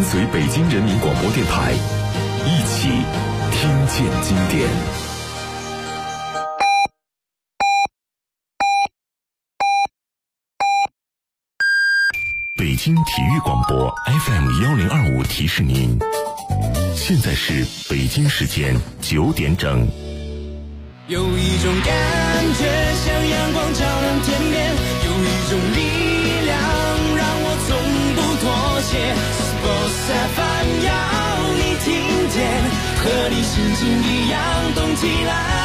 跟随北京人民广播电台，一起听见经典。北京体育广播 FM1025 提示您，现在是北京时间9点整。 有一种感觉像阳光照亮天边，有一种力量让我从不妥协。Sports FM 要你听见，和你心情一样动起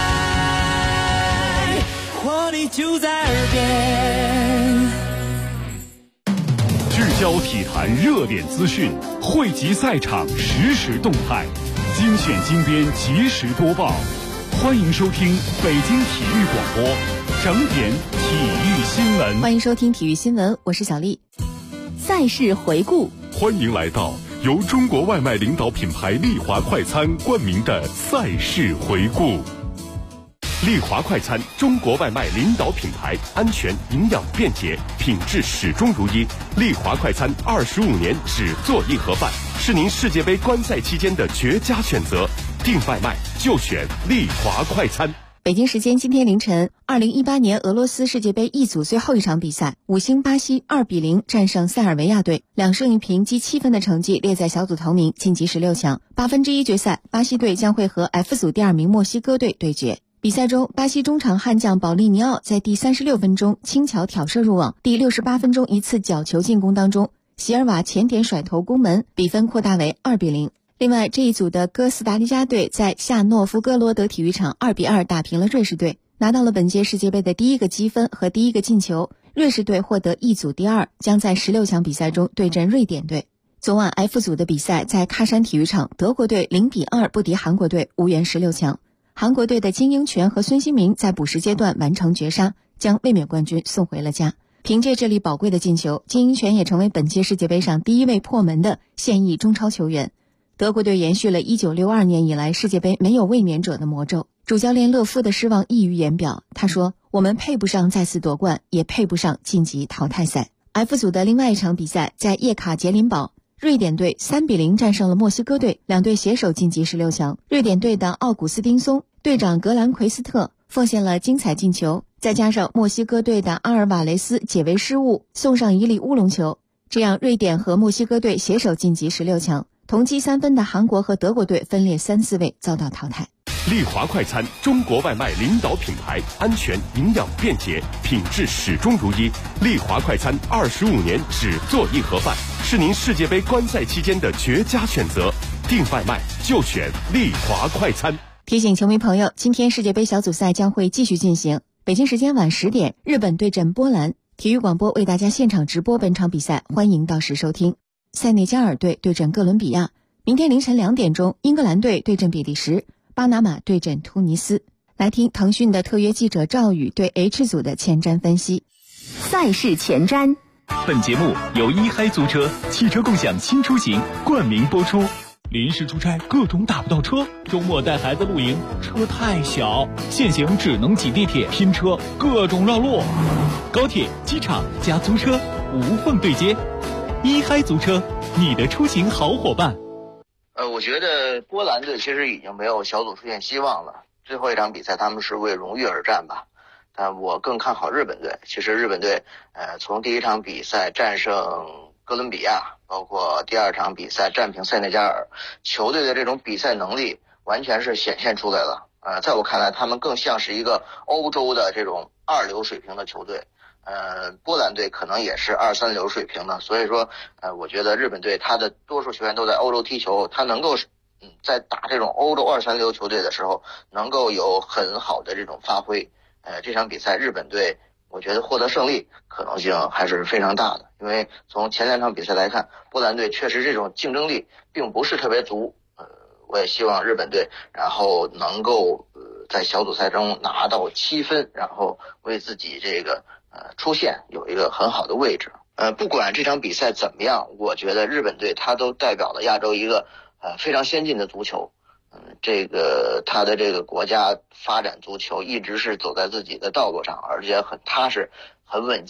来，活力就在耳边。 聚焦体坛热点资讯，汇集赛场实时动态，精选精编及时播报。欢迎收听北京体育广播整点体育新闻。 欢迎收听体育新闻，我是小丽。赛事回顾， 欢迎来到由中国外卖领导品牌丽华快餐冠名的赛事回顾。丽华快餐，中国外卖领导品牌，安全、营养、便捷，品质始终如一。丽华快餐25年只做一盒饭，是您世界杯观赛期间的绝佳选择。订外卖就选丽华快餐。 北京时间今天凌晨，2018年俄罗斯世界杯一组最后一场比赛，5星巴西2比0战胜塞尔维亚队，2胜1平积7分的成绩列在小组头名，晋级16强。1/8决赛，巴西队将会和 F 组第2名墨西哥队对决。比赛中，巴西中场悍将保利尼奥在第36分钟轻巧挑射入网，第68分钟一次角球进攻当中，席尔瓦前点甩头攻门，比分扩大为2比0。另外，这一组的哥斯达黎加队在夏诺夫哥罗德体育场2比2打平了瑞士队，拿到了本届世界杯的第一个积分和第一个进球。瑞士队获得一组第2，将在16强比赛中对阵瑞典队。昨晚 F 组的比赛在喀山体育场，德国队0比2不敌韩国队，无缘16强。韩国队的金英权和孙兴民在补时阶段完成绝杀，将卫冕冠军送回了家。凭借这粒宝贵的进球，金英权也成为本届世界杯上第一位破门的现役中超球员。德国队延续了1962年以来世界杯没有卫冕者的魔咒，主教练勒夫的失望溢于言表。他说，我们配不上再次夺冠，也配不上晋级淘汰赛。F 组的另外一场比赛在叶卡捷琳堡，瑞典队3比0战胜了墨西哥队，两队携手晋级16强。瑞典队的奥古斯丁松、队长格兰奎斯特奉献了精彩进球，再加上墨西哥队的阿尔瓦雷斯解围失误，送上一粒乌龙球，这样瑞典和墨西哥队携手晋级16强。同积3分的韩国和德国队分列3、4位遭到淘汰。 丽华快餐，中国外卖领导品牌，安全、营养、便捷，品质始终如一。丽华快餐25年只做一盒饭，是您世界杯观赛期间的绝佳选择。订外卖就选丽华快餐。 提醒球迷朋友，今天世界杯小组赛将会继续进行。北京时间晚10点，日本对阵波兰，体育广播为大家现场直播本场比赛，欢迎到时收听。塞内加尔队对阵哥伦比亚，明天凌晨2点钟，英格兰队对阵比利时，巴拿马对阵突尼斯。来听腾讯的特约记者赵宇对 H 组的前瞻分析。 赛事前瞻。 本节目由一嗨租车汽车共享新出行冠名播出。临时出差各种打不到车，周末带孩子露营车太小，现行只能挤地铁拼车，各种绕路。高铁、机场加租车无缝对接。一嗨租车，你的出行好伙伴。 我觉得波兰队其实已经没有小组出现希望了，最后一场比赛他们是为荣誉而战吧。但我更看好日本队。其实日本队从第一场比赛战胜哥伦比亚，包括第2场比赛战平塞内加尔，球队的这种比赛能力完全是显现出来了。在我看来，他们更像是一个欧洲的这种2流水平的球队。波兰队可能也是2、3流水平的，所以说我觉得日本队他的多数球员都在欧洲踢球，他能够在打这种欧洲2、3流球队的时候能够有很好的这种发挥。这场比赛日本队我觉得获得胜利可能性还是非常大的，因为从前2场比赛来看，波兰队确实这种竞争力并不是特别足。我也希望日本队然后能够在小组赛中拿到7分，然后为自己这个出线有一个很好的位置。不管这场比赛怎么样，我觉得日本队他都代表了亚洲一个非常先进的足球。这个他的这个国家发展足球一直是走在自己的道路上，而且很踏实、很稳健。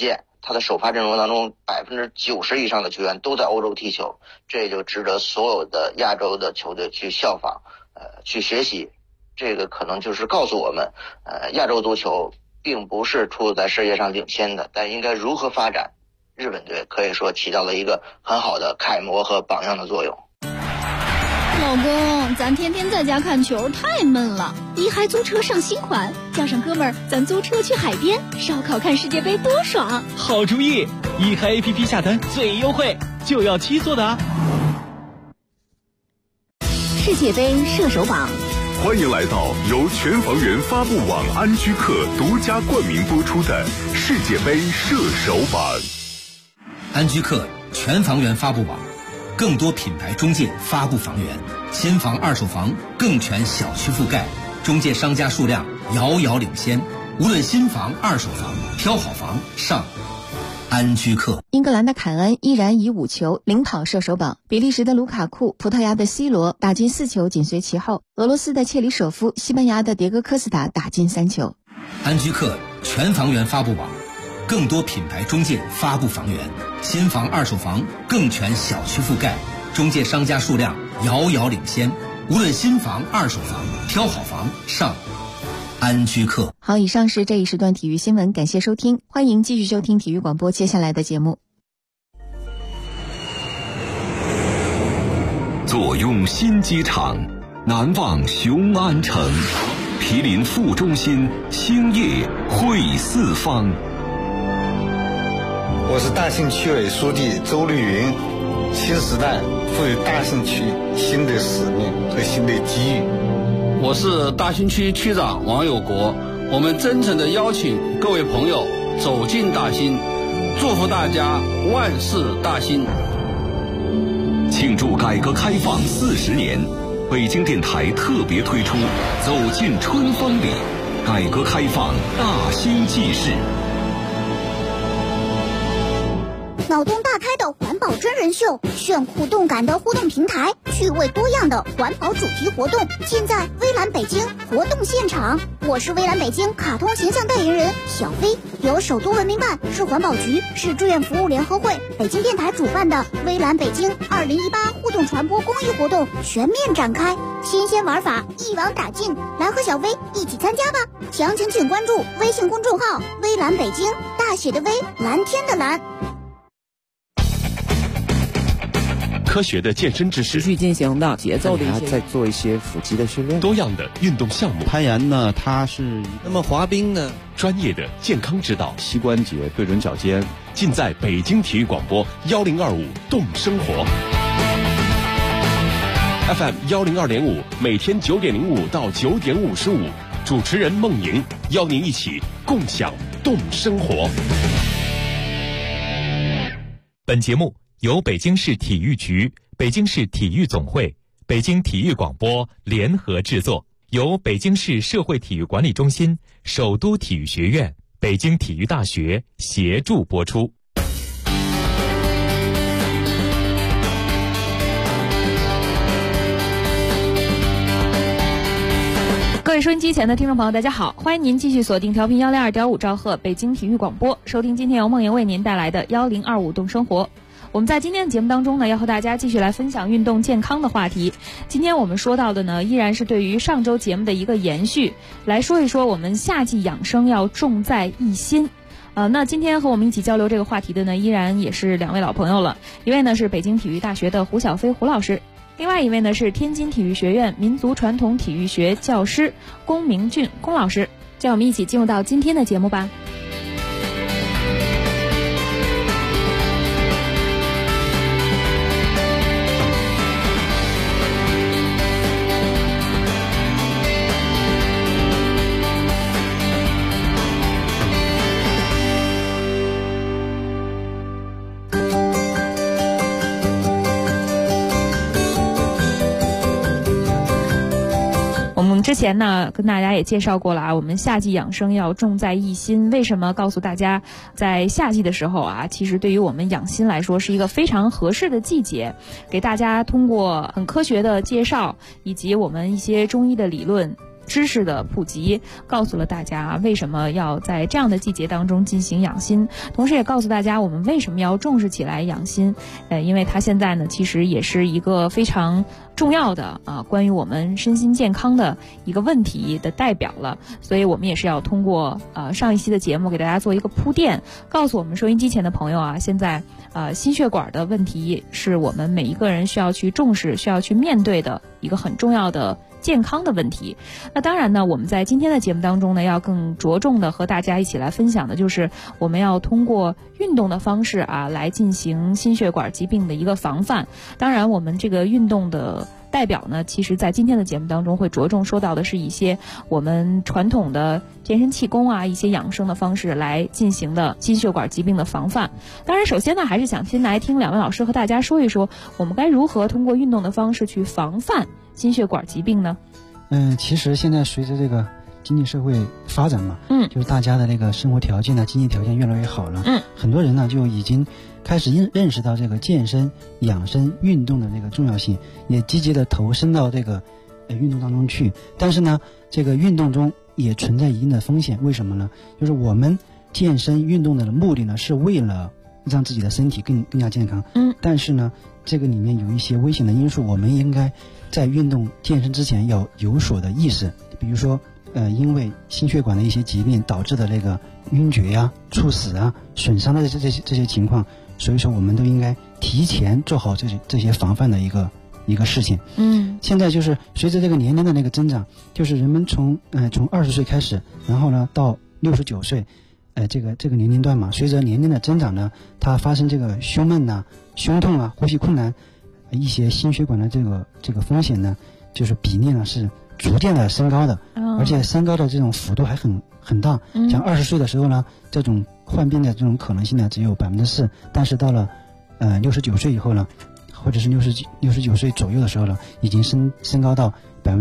他的首发阵容当中90%以上的球员都在欧洲踢球，这就值得所有的亚洲的球队去效仿，去学习。这个可能就是告诉我们，亚洲足球并不是处在世界上领先的，但应该如何发展。日本队可以说起到了一个很好的楷模和榜样的作用。 老公，咱天天在家看球太闷了，一嗨租车上新款，叫上哥们儿，咱租车去海边烧烤看世界杯多爽！ 好主意，一嗨 APP 下单最优惠，就要7座的啊！ 世界杯射手榜， 欢迎来到由全房源发布网安居客独家冠名播出的世界杯射手榜。 安居客全房源发布网，更多品牌中介发布房源，新房二手房更全小区覆盖，中介商家数量遥遥领先，无论新房二手房，挑好房上安居客。 英格兰的凯恩依然以5球领跑射手榜，比利时的卢卡库、葡萄牙的 C 罗打进4球紧随其后，俄罗斯的切里舍夫、西班牙的迭戈科斯塔打进3球。 安居客全房源发布网，更多品牌中介发布房源，新房二手房更全小区覆盖，中介商家数量遥遥领先，无论新房二手房，挑好房上安居客。 好，以上是这一时段体育新闻，感谢收听，欢迎继续收听体育广播接下来的节目。 坐拥新机场，难忘雄安城，毗邻副中心，兴业汇四方。 我是大兴区委书记周绿云。新时代赋予大兴区新的使命和新的机遇。 我是大兴区区长王有国。我们真诚地邀请各位朋友走进大兴，祝福大家万事大兴。 庆祝改革开放40年，北京电台特别推出走进春风里，改革开放大兴纪事。 脑洞大开的环保真人秀，炫酷动感的互动平台，趣味多样的环保主题活动，尽在微蓝北京活动现场。我是微蓝北京卡通形象代言人小飞，由首都文明办、市环保局、市志愿服务联合会、北京电台主办的微蓝北京2018互动传播公益活动全面展开，新鲜玩法一网打尽，来和小飞一起参加吧！详情请关注微信公众号微蓝北京，大写的微，蓝天的蓝。 科学的健身知识， 持续进行的节奏的一些， 再做一些腹肌的训练， 多样的运动项目。 攀岩呢，它是那么滑冰呢， 专业的健康指导， 膝关节对准脚尖， 尽在北京体育广播1025动生活 FM 102.5，每天9点05到9点55，主持人孟莹邀您一起共享动生活。 本节目由北京市体育局、北京市体育总会、北京体育广播联合制作，由北京市社会体育管理中心、首都体育学院、北京体育大学协助播出。 各位收音机前的听众朋友，大家好，欢迎您继续锁定调频102.5兆赫北京体育广播，收听今天由梦莹为您带来的1025动生活。我们在今天的节目当中呢，要和大家继续来分享运动健康的话题。今天我们说到的呢，依然是对于上周节目的一个延续，来说一说我们夏季养生要重在一心。那今天和我们一起交流这个话题的呢，依然也是2位老朋友了。一位呢是北京体育大学的胡小飞胡老师，另外一位呢是天津体育学院民族传统体育学教师龚明俊龚老师。就让我们一起进入到今天的节目吧。之前呢跟大家也介绍过了啊，我们夏季养生要重在一心。为什么告诉大家在夏季的时候啊，其实对于我们养心来说是一个非常合适的季节，给大家通过很科学的介绍以及我们一些中医的理论知识的普及，告诉了大家为什么要在这样的季节当中进行养心，同时也告诉大家我们为什么要重视起来养心。因为它现在呢，其实也是一个非常重要的关于我们身心健康的一个问题的代表了。所以我们也是要通过上一期的节目给大家做一个铺垫，告诉我们收音机前的朋友啊，现在心血管的问题是我们每一个人需要去重视、需要去面对的一个很重要的健康的问题。那当然呢，我们在今天的节目当中呢，要更着重的和大家一起来分享的就是我们要通过运动的方式来进行心血管疾病的一个防范。当然我们这个运动的代表呢，其实在今天的节目当中会着重说到的是一些我们传统的健身气功一些养生的方式来进行的心血管疾病的防范。当然首先呢，还是想先来听两位老师和大家说一说，我们该如何通过运动的方式去防范心血管疾病呢？ 其实现在随着这个经济社会发展嘛，就是大家的这个生活条件经济条件越来越好了，很多人呢就已经开始认识到这个健身、养生、运动的这个重要性，也积极的投身到这个运动当中去。但是呢，这个运动中也存在一定的风险，为什么呢？就是我们健身运动的目的呢，是为了让自己的身体更加健康。但是呢，这个里面有一些危险的因素，我们应该在运动健身之前要有所的意识。比如说因为心血管的一些疾病导致的那个晕厥呀、猝死啊、损伤的这些情况，所以说我们都应该提前做好这些防范的一个事情。现在就是随着这个年龄的那个增长，就是人们从20岁开始，然后呢到69岁，这个年龄段嘛，随着年龄的增长呢，它发生这个胸闷啊、胸痛啊、呼吸困难，一些心血管的这个风险呢，就是比例呢是逐渐的升高的，而且升高的这种幅度还很大。像20岁的时候呢，这种患病的这种可能性呢只有4%，但是到了69岁以后呢，或者是69岁左右的时候呢，已经升高到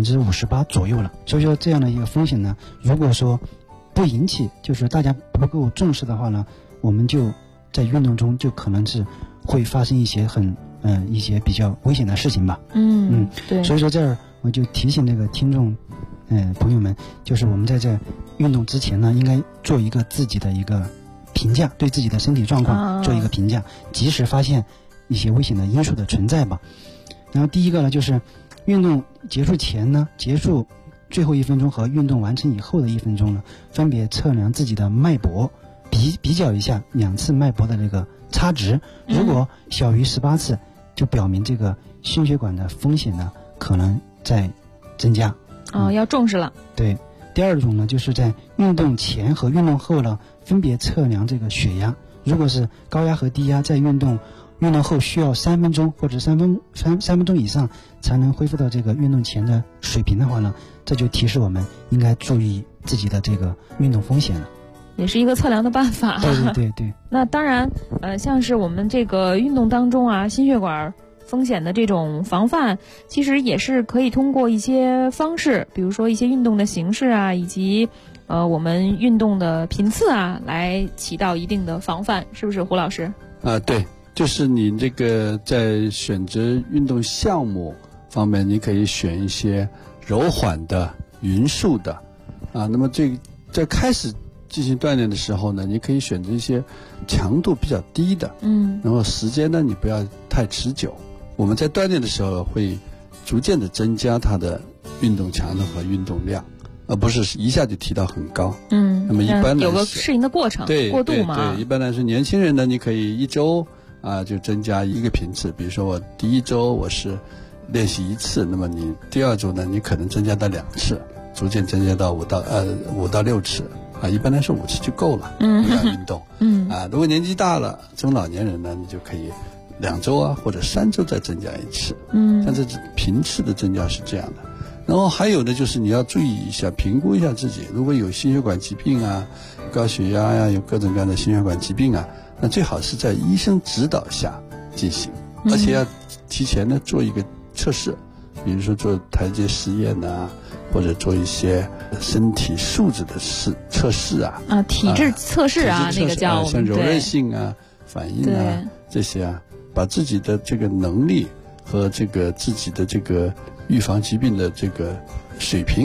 58%左右了。所以说这样的一个风险呢，如果说不引起，就是大家不够重视的话呢，我们就在运动中就可能是会发生一些一些比较危险的事情吧。对。所以说这儿我就提醒那个听众朋友们，就是我们在这运动之前呢，应该做一个自己的一个评价，对自己的身体状况做一个评价，及时发现一些危险的因素的存在吧。然后第一个呢，就是运动结束前呢，结束最后1分钟和运动完成以后的1分钟呢，分别测量自己的脉搏，比较一下2次脉搏的这个差值，如果小于18次，就表明这个心血管的风险呢可能在增加。 要重视了。对。 第二种呢，就是在运动前和运动后呢，分别测量这个血压，如果是高压和低压，在运动后需要3分钟或者3分钟以上才能恢复到这个运动前的水平的话呢，这就提示我们应该注意自己的这个运动风险了。 也是一个测量的办法。 对。 那当然像是我们这个运动当中心血管风险的这种防范，其实也是可以通过一些方式，比如说一些运动的形式以及我们运动的频次来起到一定的防范，是不是胡老师？ 对，就是你这个在选择运动项目方面，你可以选一些柔缓的、匀速的那么在开始进行锻炼的时候呢，你可以选择一些强度比较低的，然后时间呢你不要太持久。我们在锻炼的时候会逐渐的增加它的运动强度和运动量，而不是一下就提到很高。那么一般有个适应的过程，过渡嘛。 对，一般来说年轻人呢，你可以1周就增加1个频次，比如说我第1周我是练习1次，那么你第2周呢，你可能增加到2次，逐渐增加到5到6次一般来说5次就够了。有氧运动。如果年纪大了，中老年人呢，你就可以2周或者3周再增加1次。但这频次的增加是这样的。然后还有呢，就是你要注意一下，评估一下自己，如果有心血管疾病高血压有各种各样的心血管疾病那最好是在医生指导下进行，而且要提前呢做一个测试，比如说做台阶实验或者做一些身体素质的测试体质测试那个叫像柔韧性反应这些把自己的这个能力和这个自己的这个预防疾病的这个水平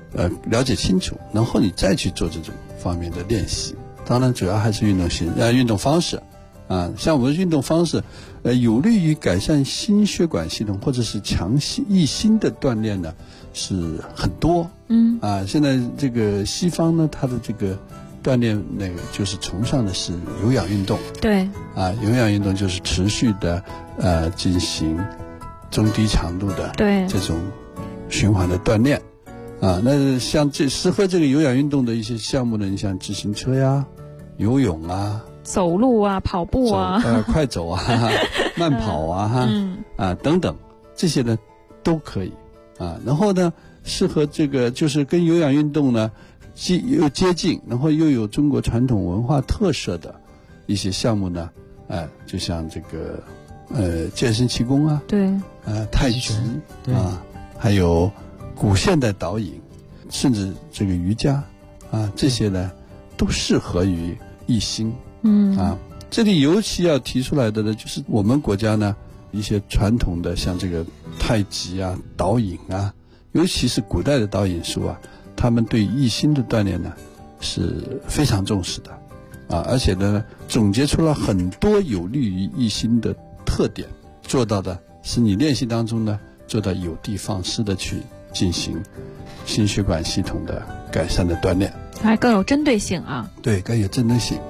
了解清楚，然后你再去做这种方面的练习。当然主要还是运动方式啊，像我们的运动方式有利于改善心血管系统或者是强益心的锻炼呢是很多。现在这个西方呢，它的这个锻炼那个就是崇尚的是有氧运动。对有氧运动就是持续的进行中低强度的这种循环的锻炼那像适合这个有氧运动的一些项目呢，你像自行车呀、游泳啊、 走路啊、跑步啊、 快走啊、慢跑啊等等，这些呢都可以然后呢，适合这个就是跟有氧运动呢又接近，然后又有中国传统文化特色的一些项目呢，就像这个健身气功啊，太极还有古现代导引，甚至这个瑜伽这些呢都适合于一心。这里尤其要提出来的呢，就是我们国家呢一些传统的像这个太极啊、导引啊，尤其是古代的导引术他们对一心的锻炼呢是非常重视的而且呢总结出了很多有利于一心的特点，做到的是你练习当中呢做到有的放矢的去进行心血管系统的改善的锻炼， 还更有针对性对，更有针对性。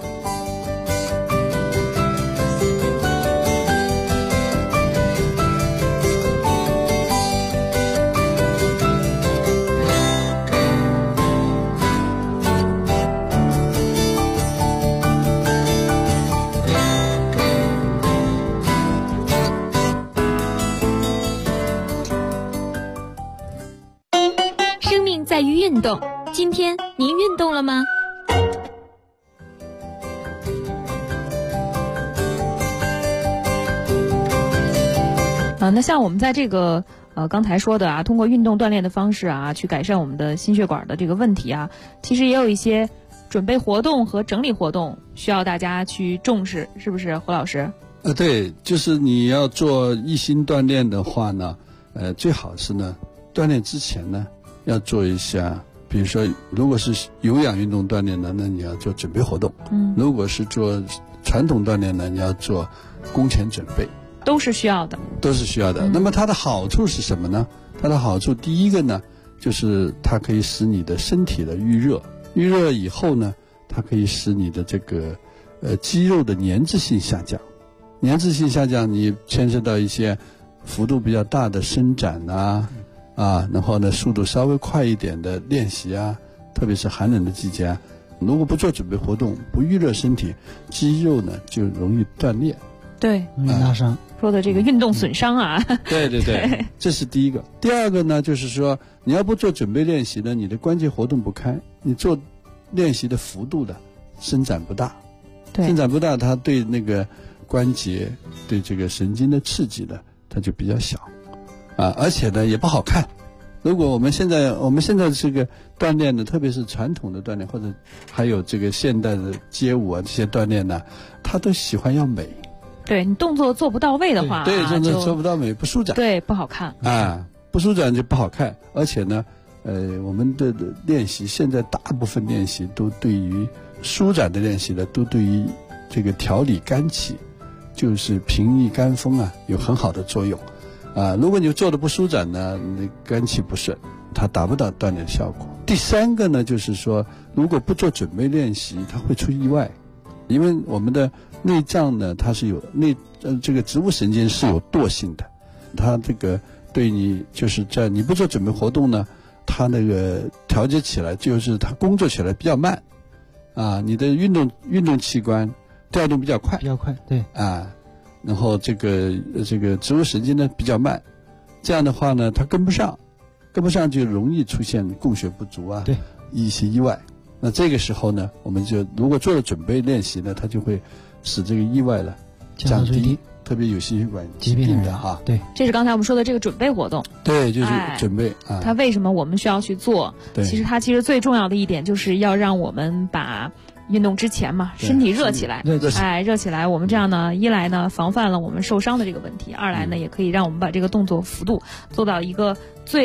在于运动，今天您运动了吗？ 那像我们在这个刚才说的通过运动锻炼的方式去改善我们的心血管的这个问题其实也有一些准备活动和整理活动需要大家去重视，是不是胡老师？ 对，就是你要做一心锻炼的话呢，最好是呢锻炼之前呢要做一下，比如说如果是有氧运动锻炼呢，那你要做准备活动如果是做传统锻炼呢，你要做工前准备， 都是需要的。 那么它的好处是什么呢？它的好处第一个呢，就是它可以使你的身体的预热以后呢，它可以使你的这个肌肉的粘滞性下降，你牵涉到一些幅度比较大的伸展然后呢速度稍微快一点的练习特别是寒冷的季节如果不做准备活动，不预热身体，肌肉呢就容易断裂， 对， 容易拉伤。 说的这个运动损伤对，这是第一个。第二个呢，就是说你要不做准备练习呢，你的关节活动不开，你做练习的幅度的伸展不大，它对那个关节对这个神经的刺激呢，它就比较小而且呢也不好看。如果我们现在这个锻炼呢，特别是传统的锻炼，或者还有这个现代的街舞这些锻炼呢，他都喜欢要美。 对，你动作做不到位的话， 对，动作做不到美，不舒展， 对，不好看不舒展就不好看。而且呢，我们的练习现在大部分练习都对于舒展的练习呢，都对于这个调理肝气，就是平抑肝风有很好的作用如果你做的不舒展呢，你肝气不顺，它达不到锻炼效果。第三个呢，就是说如果不做准备练习，它会出意外。因为我们的内脏呢，它是有这个植物神经是有惰性的，它这个对你就是在你不做准备活动呢，它那个调节起来就是它工作起来比较慢你的运动器官调动比较快， 对然后这个植物神经呢比较慢，这样的话呢它跟不上就容易出现供血不足对一些意外。那这个时候呢，我们就如果做了准备练习呢，它就会使这个意外呢降低，特别有心血管疾病的对， 这是刚才我们说的这个准备活动。 对，就是准备它为什么我们需要去做？其实最重要的一点就是要让我们把运动之前身体热起来，热起来，我们这样呢，一来呢防范了我们受伤的这个问题，二来呢也可以让我们把这个动作幅度做到一个最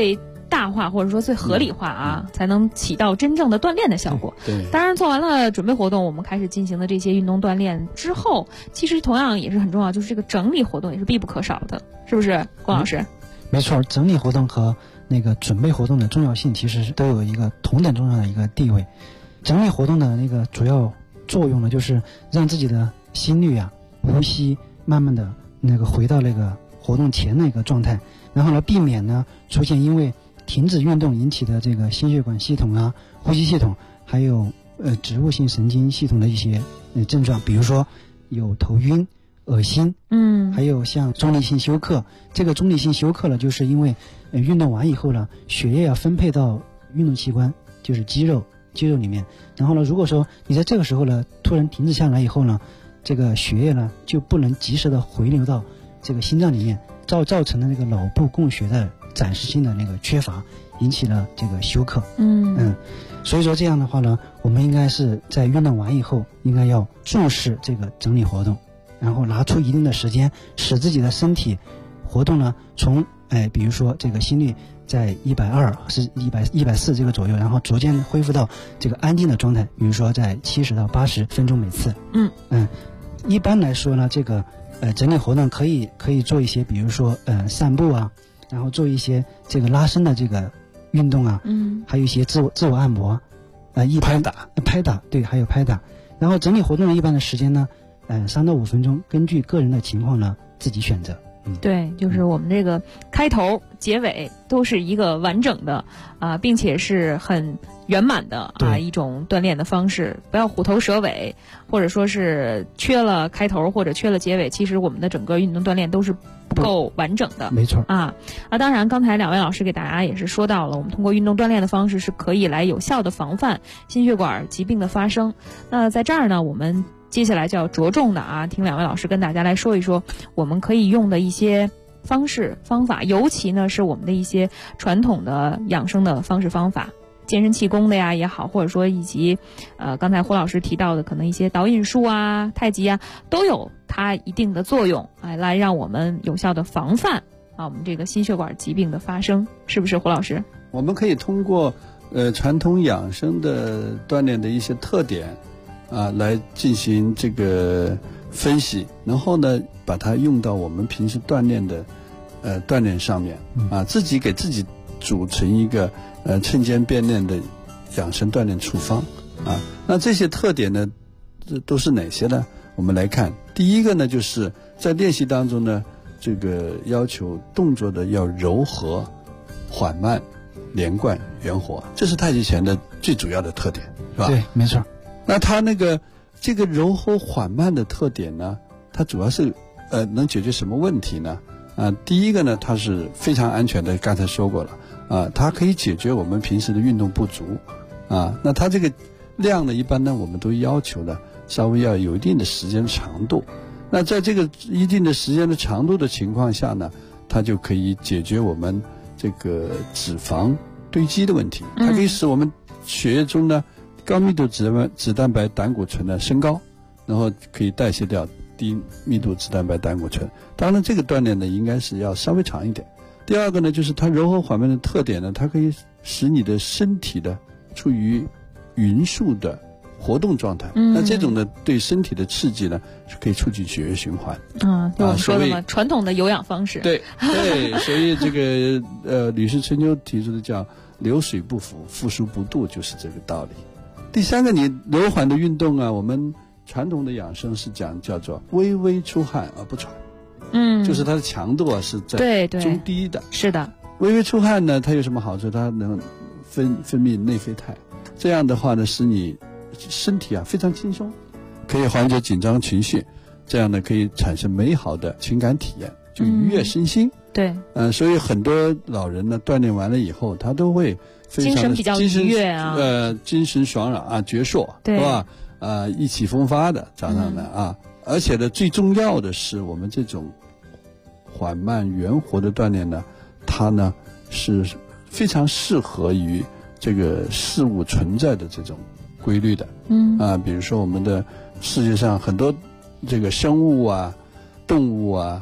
大化或者说最合理化啊，才能起到真正的锻炼的效果。 对， 当然做完了准备活动，我们开始进行的这些运动锻炼之后，其实同样也是很重要，就是这个整理活动也是必不可少的，是不是，龚老师？ 没错，整理活动和那个准备活动的重要性其实都有一个同等重要的一个地位。整理活动的那个主要作用呢，就是让自己的心率啊、呼吸慢慢的那个回到那个活动前的一个状态，然后呢，避免呢出现因为停止运动引起的这个心血管系统啊、呼吸系统，还有植物性神经系统的一些症状，比如说有头晕、恶心，还有像中立性休克。这个中立性休克呢，就是因为运动完以后呢，血液要分配到运动器官，就是肌肉里面。然后呢，如果说你在这个时候呢突然停止下来以后呢，这个血液呢就不能及时的回流到这个心脏里面，造成了那个脑部供血的暂时性的那个缺乏，引起了这个休克。所以说这样的话呢，我们应该是在运动完以后，应该要重视这个整理活动，然后拿出一定的时间，使自己的身体活动呢，从比如说这个心率在120是140这个左右，然后逐渐恢复到这个安静的状态，比如说在70到80分钟每次。一般来说呢，这个整理活动可以做一些，比如说散步啊，然后做一些这个拉伸的这个运动啊，还有一些自我按摩，拍打，对，还有拍打。然后整理活动一般的时间呢，3到5分钟，根据个人的情况呢自己选择。 对，就是我们这个开头、结尾都是一个完整的并且是很圆满的一种锻炼的方式，不要虎头蛇尾，或者说是缺了开头或者缺了结尾，其实我们的整个运动锻炼都是不够完整的。 没错当然刚才2位老师给大家也是说到了，我们通过运动锻炼的方式是可以来有效的防范心血管疾病的发生。那在这儿呢，我们接下来就要着重的听2位老师跟大家来说一说我们可以用的一些方式方法，尤其呢是我们的一些传统的养生的方式方法，健身气功的呀也好，或者说以及刚才胡老师提到的可能一些导引术啊、太极啊，都有它一定的作用，来让我们有效的防范我们这个心血管疾病的发生，是不是胡老师？ 我们可以通过传统养生的锻炼的一些特点来进行这个分析，然后呢把它用到我们平时锻炼的锻炼上面自己给自己组成一个趁间变练的养生锻炼处方那这些特点呢都是哪些呢？我们来看，第一个呢，就是在练习当中呢，这个要求动作的要柔和、缓慢、连贯、圆活，这是太极拳的最主要的特点，是吧？ 对，没错。 那它这个柔和缓慢的特点呢，它主要是能解决什么问题呢？第一个呢，它是非常安全的，刚才说过了它可以解决我们平时的运动不足那它这个量呢，一般呢我们都要求呢稍微要有一定的时间长度。那在这个一定的时间的长度的情况下呢，它就可以解决我们这个脂肪堆积的问题，它可以使我们血液中呢高密度脂蛋白胆固醇呢升高，然后可以代谢掉低密度脂蛋白胆固醇。当然这个锻炼呢应该是要稍微长一点。第二个呢，就是它柔和缓慢的特点呢，它可以使你的身体的处于匀速的活动状态那这种呢对身体的刺激呢是可以促进血液循环就我们说的嘛，传统的有氧方式。 对所以这个吕氏春秋提出的叫流水不腐，复苏不度，就是这个道理。第三个，你柔缓的运动我们传统的养生是叫做微微出汗而不喘就是它的强度是在中低的。 是的， 微微出汗呢，它有什么好处？它能分泌内啡肽，这样的话呢，使你身体非常轻松，可以缓解紧张情绪，这样呢可以产生美好的情感体验，就愉悦身心。 对， 所以很多老人呢锻炼完了以后，他都会非常精神比较愉悦精神爽朗矍铄，是吧？意气风发的早上呢而且呢，最重要的是我们这种缓慢圆活的锻炼呢，它呢是非常适合于这个事物存在的这种规律的。比如说我们的世界上很多这个生物动物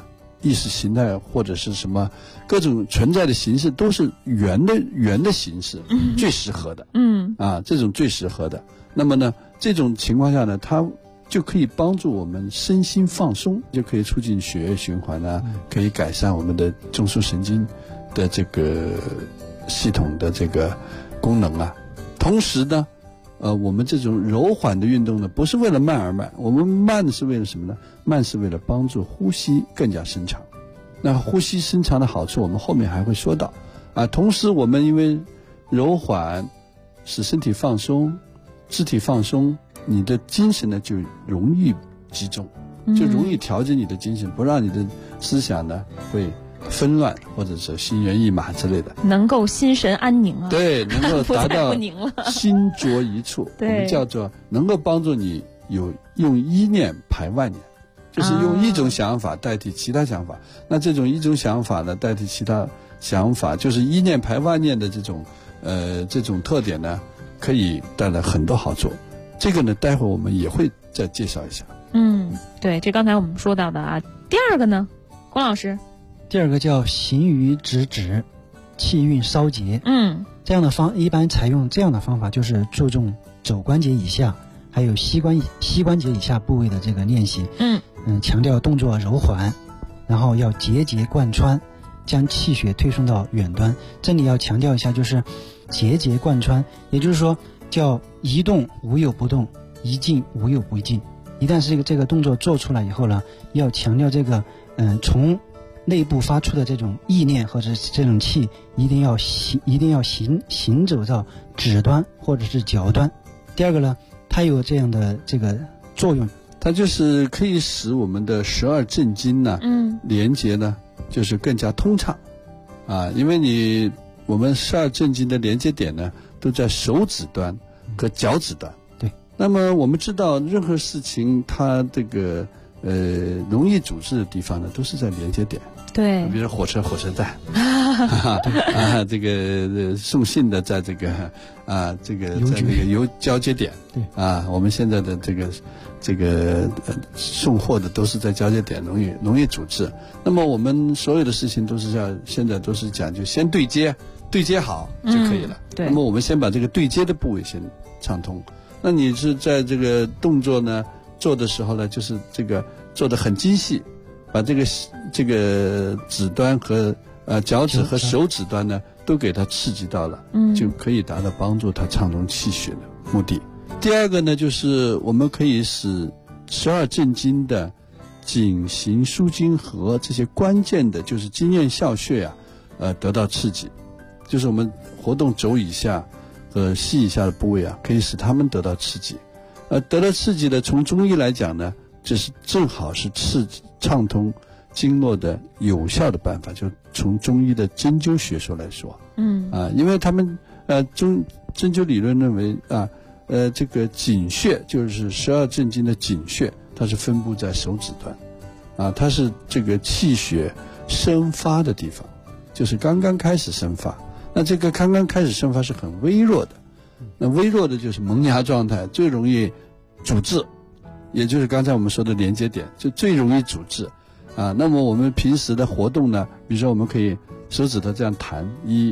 意识形态或者是什么各种存在的形式都是圆的形式，最适合的。这种最适合的。那么呢，这种情况下呢，它就可以帮助我们身心放松，就可以促进血液循环啊，可以改善我们的中枢神经的这个系统的这个功能啊。同时呢，我们这种柔缓的运动呢，不是为了慢而慢，我们慢是为了什么呢？慢是为了帮助呼吸更加深长。那呼吸深长的好处，我们后面还会说到啊。同时，我们因为柔缓使身体放松，肢体放松，你的精神呢就容易集中，就容易调节你的精神，不让你的思想呢会纷乱，或者是心猿意马之类的， 能够心神安宁啊。 对，能够达到不宁了心着一处。我们叫做能够帮助你用一念排万念，就是用一种想法代替其他想法。那这种一种想法呢，代替其他想法，就是一念排万念的这种特点呢，可以带来很多好处。这个呢，待会我们也会再介绍一下。 对，这刚才我们说到的啊。第二个呢，龚老师。 第二个叫行于直指，气运稍结。这样的一般采用这样的方法，就是注重肘关节以下还有膝关节以下部位的这个练习。强调动作柔缓，然后要节节贯穿，将气血推送到远端。这里要强调一下，就是节节贯穿，也就是说叫一动无有不动，一静无有不静。一旦是这个动作做出来以后呢，要强调这个从内部发出的这种意念或者是这种气，一定要行走到指端或者是脚端。第二个呢，它有这样的这个作用， 它就是可以使我们的12正经呢，连接呢就是更加通畅啊。因为我们12正经的连接点呢都在手指端和脚趾端。 对。 那么我们知道任何事情它这个容易阻滞的地方呢，都是在连接点。 对， 比如火车站这个送信的在这个在那个邮交接点。 对我们现在的这个送货的都是在交接点，容易阻滞。那么我们所有的事情都是现在都是讲究先对接好就可以了。 对。 那么我们先把这个对接的部位先畅通。那你是在这个动作呢做的时候呢，就是这个做得很精细，把这个指端和脚趾和手指端呢都给它刺激到了，就可以达到帮助它畅通气血的目的。第二个呢，就是我们可以使12正经的颈行枢经和这些关键的就是经验窍穴得到刺激，就是我们活动肘以下和膝以下的部位可以使它们得到刺激。得到刺激的，从中医来讲呢，这是正好是畅通经络的有效的办法，就从中医的针灸学说来说。因为他们针灸理论认为这个颈穴就是12正经的颈穴，它是分布在手指端它是这个气血生发的地方，就是刚刚开始生发。那这个刚刚开始生发是很微弱的，那微弱的就是萌芽状态，最容易阻滞，也就是刚才我们说的连接点，就最容易阻滞那么我们平时的活动呢，比如说我们可以手指头这样弹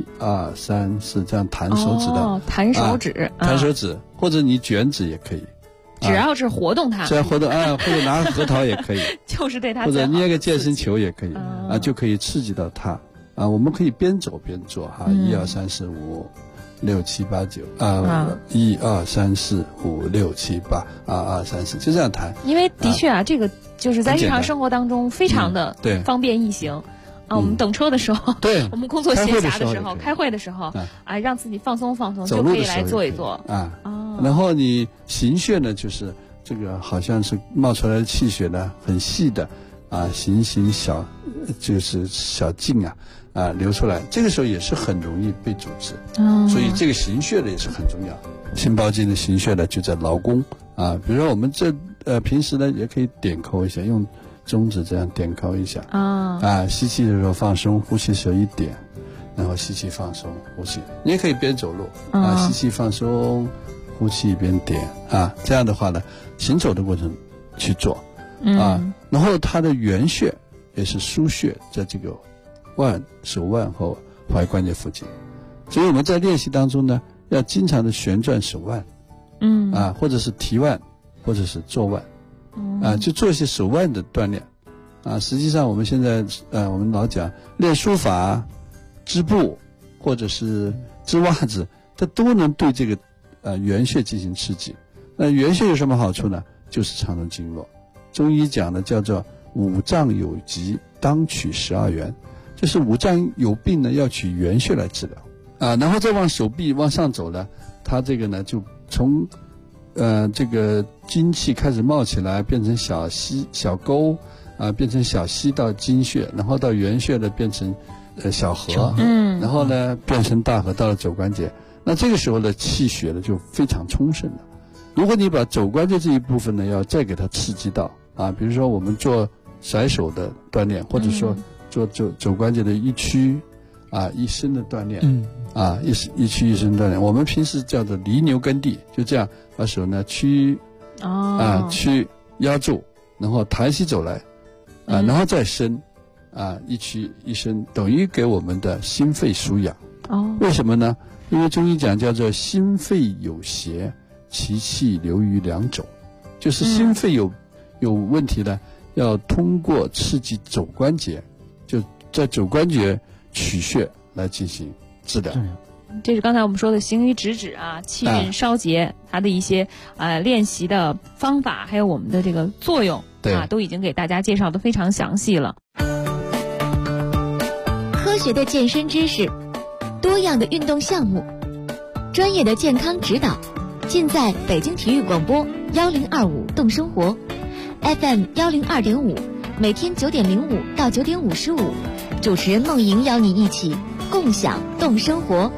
1、2、3、4这样弹手指的弹手指弹手指，或者你卷指也可以， 只要是活动它， 只要活动或者拿核桃也可以就是对它， 或者捏个健身球也可以就可以刺激到它我们可以边走边做1、2、3、4、5、6、7、8、9 1、2、3、4、5、6、7、8 2、2、3、4就这样弹。 因为的确这个就是在日常生活当中非常的方便易行我们等车的时候， 对， 我们工作闲暇的时候，开会的时候让自己放松放松，就可以来做一做然后你行穴呢，就是这个好像是冒出来的气血呢，很细的行小就是小径流出来，这个时候也是很容易被阻滞所以这个行穴的也是很重要。心包经的行穴呢就在劳宫比如说我们平时呢也可以点抠一下，用中指这样点抠一下吸气的时候放松，呼气的时候一点，然后吸气放松，呼气。你也可以边走路吸气放松，呼气一边点这样的话呢，行走的过程去做然后它的原穴也是腧穴，在这个手腕和踝关节附近。所以我们在练习当中呢，要经常的旋转手腕，或者是提腕，或者是坐腕，就做一些手腕的锻炼。实际上我们现在我们老讲练书法、织布或者是织袜子，它都能对这个原穴进行刺激。那原穴有什么好处呢？就是肠中经络。中医讲的叫做五脏有疾，当取12元，就是五脏有病呢，要取原穴来治疗。然后再往手臂往上走呢，它这个呢就从这个精气开始冒起来，变成小溪小沟变成小溪到经穴，然后到原穴呢变成小河，然后呢变成大河到了肘关节。那这个时候的气血呢就非常充盛了。如果你把肘关节这一部分呢要再给它刺激到比如说我们做甩手的锻炼，或者说做肘关节的一屈一伸的锻炼，一屈一伸锻炼，我们平时叫做离牛耕地，就这样把手呢屈压住，然后抬起走来，然后再伸，一屈一伸，等于给我们的心肺舒养。为什么呢？因为中医讲叫做心肺有邪，其气流于两肘，就是心肺有问题呢，要通过刺激肘关节，就在肘关节取穴来进行治疗。 这是刚才我们说的行于直指气运烧结，它的一些练习的方法，还有我们的这个作用都已经给大家介绍的非常详细了。 科学的健身知识，多样的运动项目，专业的健康指导，尽在北京体育广播1025动生活 FM 102.5，每天9点05到9点55，主持人梦莹邀你一起共享动生活。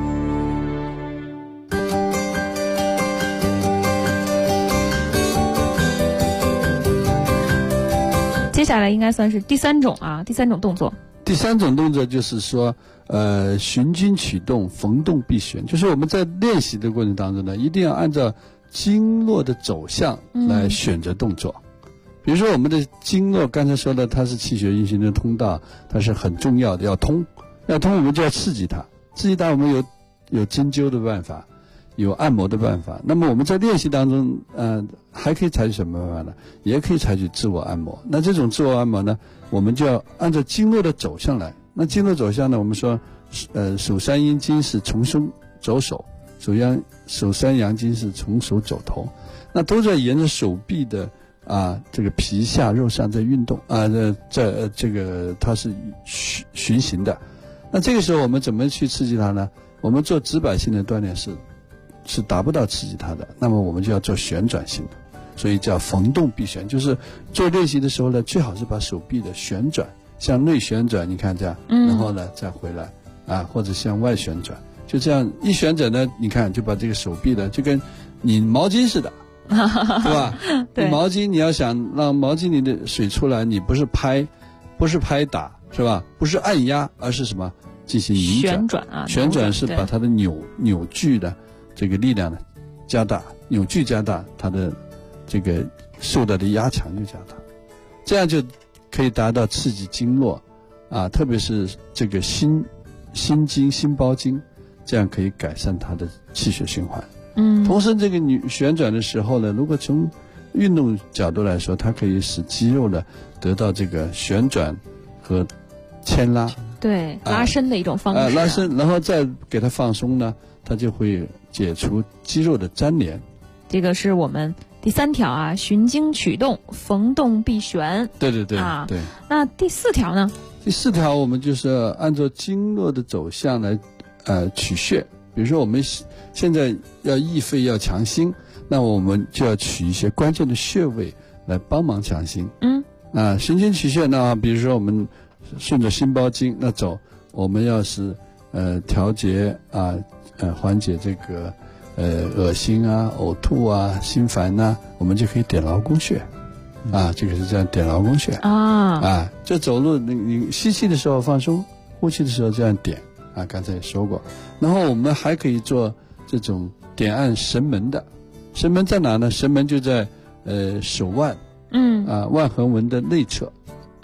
接下来应该算是第三种动作。 第三种动作就是说循经取动，逢动必旋，就是我们在练习的过程当中呢，一定要按照经络的走向来选择动作。比如说我们的经络，刚才说的它是气血运行的通道，它是很重要的，要通我们就要刺激它，我们有针灸的办法，有按摩的办法。那么我们在练习当中还可以采取什么办法呢？也可以采取自我按摩。那这种自我按摩呢，我们就要按照经络的走向来。那经络走向呢，我们说手三阴经是从胸走手，手三阳经是从手走头，那都在沿着手臂的这个皮下肉上在运动这个它是循行的。那这个时候我们怎么去刺激它呢？我们做直板性的锻炼是达不到刺激它的，那么我们就要做旋转性的，所以叫逢动必旋，就是做练习的时候呢，最好是把手臂的旋转，向内旋转，你看这样，然后呢再回来或者向外旋转，就这样一旋转呢，你看就把这个手臂呢就跟拧毛巾似的对吧？对，毛巾你要想让毛巾里的水出来，你不是拍打是吧？不是按压，而是什么？进行拧转。旋转是把它的扭矩的这个力量呢加大，扭矩加大，它的这个受到的压强就加大，这样就可以达到刺激经络特别是这个心经、心包经，这样可以改善它的气血循环。同时这个旋转的时候呢，如果从运动角度来说，它可以使肌肉呢得到这个旋转和牵拉， 对，拉伸的一种方式拉伸，然后再给它放松呢，它就会解除肌肉的粘连。 这个是我们第3条循经取动，逢动必旋。 对对。 那第4条呢？ 第4条我们就是按照经络的走向来取穴。比如说我们现在要益肺要强心，那我们就要取一些关键的穴位来帮忙强心。循经取穴呢，比如说我们顺着心包经那走，我们要是调节缓解这个恶心呕吐心烦我们就可以点劳宫穴这个是这样点劳宫穴就走路你吸气的时候放松，呼气的时候这样点刚才也说过。然后我们还可以做这种点按神门的。神门在哪呢？神门就在手腕腕横纹的内侧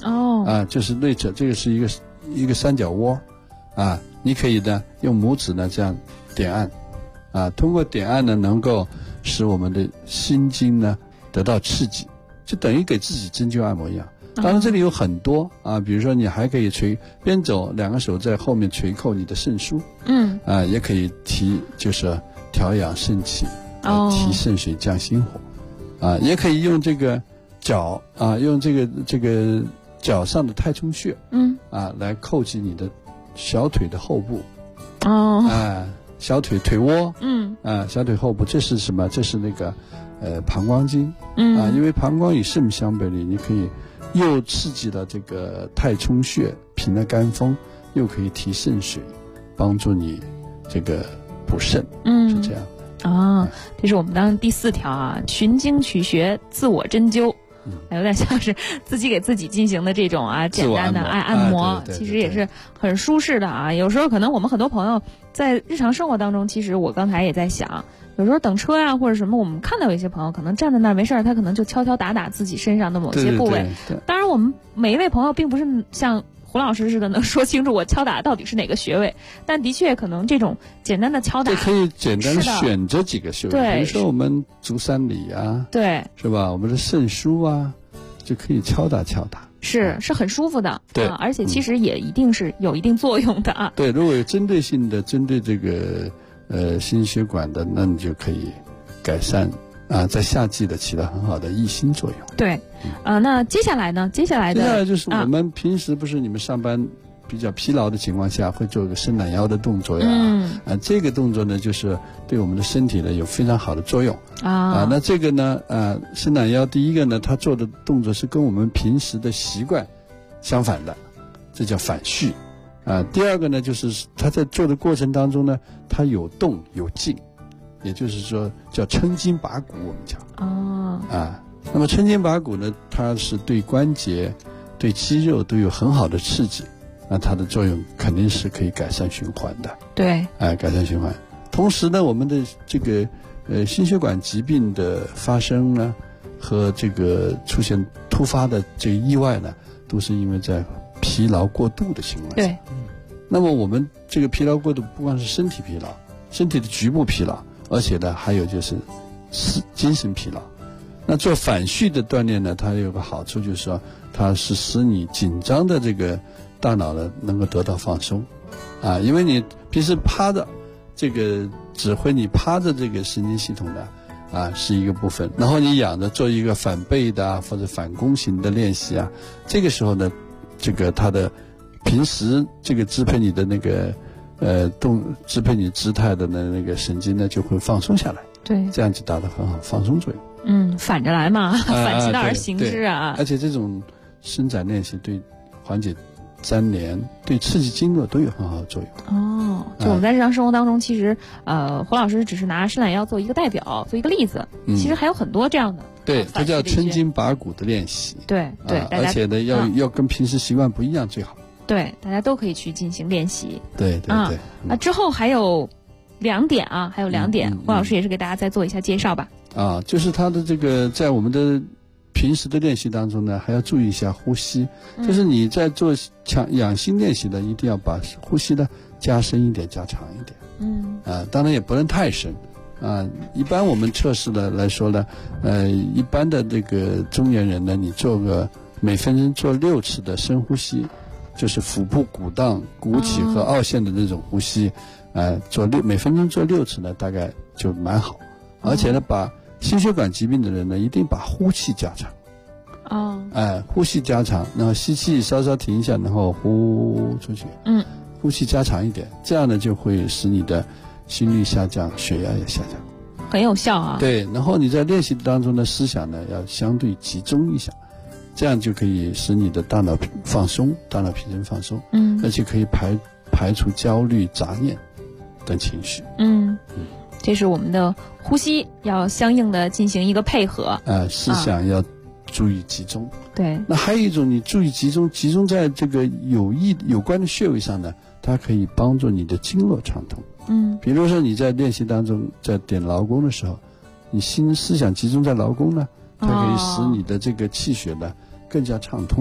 就是内侧，这个是一个三角窝，你可以呢用拇指呢这样点按，通过点按呢能够使我们的心经呢得到刺激，就等于给自己针灸按摩一样。当然这里有很多比如说你还可以边走2个手在后面捶扣你的肾腧，也可以就是调养肾气，提肾水降心火，也可以用这个脚用这个脚上的太冲穴，来扣紧你的小腿的后部，小腿腿窝，小腿后部，这是什么？这是那个膀胱经，因为膀胱与肾相背离，你可以又刺激了这个太冲穴，平了肝风，又可以提肾水，帮助你这个补肾，是这样。 这是我们当中第4条循经取穴，自我针灸。有点像是自己给自己进行的这种简单的按摩，其实也是很舒适的有时候可能我们很多朋友在日常生活当中，其实我刚才也在想，有时候等车或者什么，我们看到有一些朋友可能站在那儿没事，他可能就敲敲打自己身上的某些部位。当然我们每一位朋友并不是像胡老师似的能说清楚我敲打到底是哪个穴位，但的确可能这种简单的敲打可以简单的选择几个穴位，比如说我们足三里对， 是吧？我们的肾腧就可以敲打， 是很舒服的， 对， 而且其实也一定是有一定作用的对，如果有针对性的针对这个心血管的，那你就可以改善在夏季的起到很好的益心作用。 对，那接下来就是我们平时不是你们上班比较疲劳的情况下，会做个伸懒腰的动作这个动作呢，就是对我们的身体呢有非常好的作用那这个呢伸懒腰，第一个呢，它做的动作是跟我们平时的习惯相反的，这叫反序第二个呢，就是它在做的过程当中呢，它有动有静，也就是说叫抻筋拔骨，我们讲那么抻筋拔骨呢，它是对关节对肌肉都有很好的刺激，那它的作用肯定是可以改善循环的。 对， 改善循环。同时呢，我们的这个心血管疾病的发生呢，和这个出现突发的这个意外呢，都是因为在疲劳过度的情况下。 对。 那么我们这个疲劳过度，不光是身体疲劳，身体的局部疲劳，而且呢，还有就是精神疲劳。那做反序的锻炼呢，它有个好处，就是说它是使你紧张的这个大脑呢能够得到放松因为你平时趴着，这个指挥你趴着这个神经系统的是一个部分，然后你仰着做一个反背的或者反弓型的练习这个时候呢，这个它的平时这个支配你的那个支配你姿态的那个神经呢就会放松下来， 对， 这样就达到很好放松作用。 反着来嘛，反其道而行之而且这种伸展练习对缓解粘连、对刺激经络都有很好的作用。 就我们在日常生活当中，其实胡老师只是拿伸懒腰做一个代表，做一个例子，其实还有很多这样的。 对，这叫抻筋拔骨的练习。 对， 而且呢，要跟平时习惯不一样最好。 对，大家都可以去进行练习。 对。 之后还有2点胡老师也是给大家再做一下介绍吧。 就是他的这个在我们的平时的练习当中呢，还要注意一下呼吸。就是你在做养心练习呢，一定要把呼吸呢加深一点，加长一点。当然也不能太深。一般我们测试的来说呢，一般的这个中年人呢，你做个每分钟做6次的深呼吸，就是腹部鼓荡、鼓起和凹陷的那种呼吸，每分钟做6次呢，大概就蛮好。而且呢，把心血管疾病的人呢，一定把呼气加长。呼吸加长，然后吸气稍稍停一下，然后呼出去。呼气加长一点，这样呢就会使你的心率下降，血压也下降， 很有效对，然后你在练习当中的思想呢，要相对集中一下，这样就可以使你的大脑放松，大脑皮层放松。而且可以排除焦虑、杂念等情绪。 这是我们的呼吸要相应的进行一个配合。 思想要注意集中。 对。 那还有一种，你注意集中在这个有关的穴位上呢，它可以帮助你的经络畅通。比如说你在练习当中，在点劳宫的时候，你思想集中在劳宫呢，它可以使你的这个气血呢更加畅通。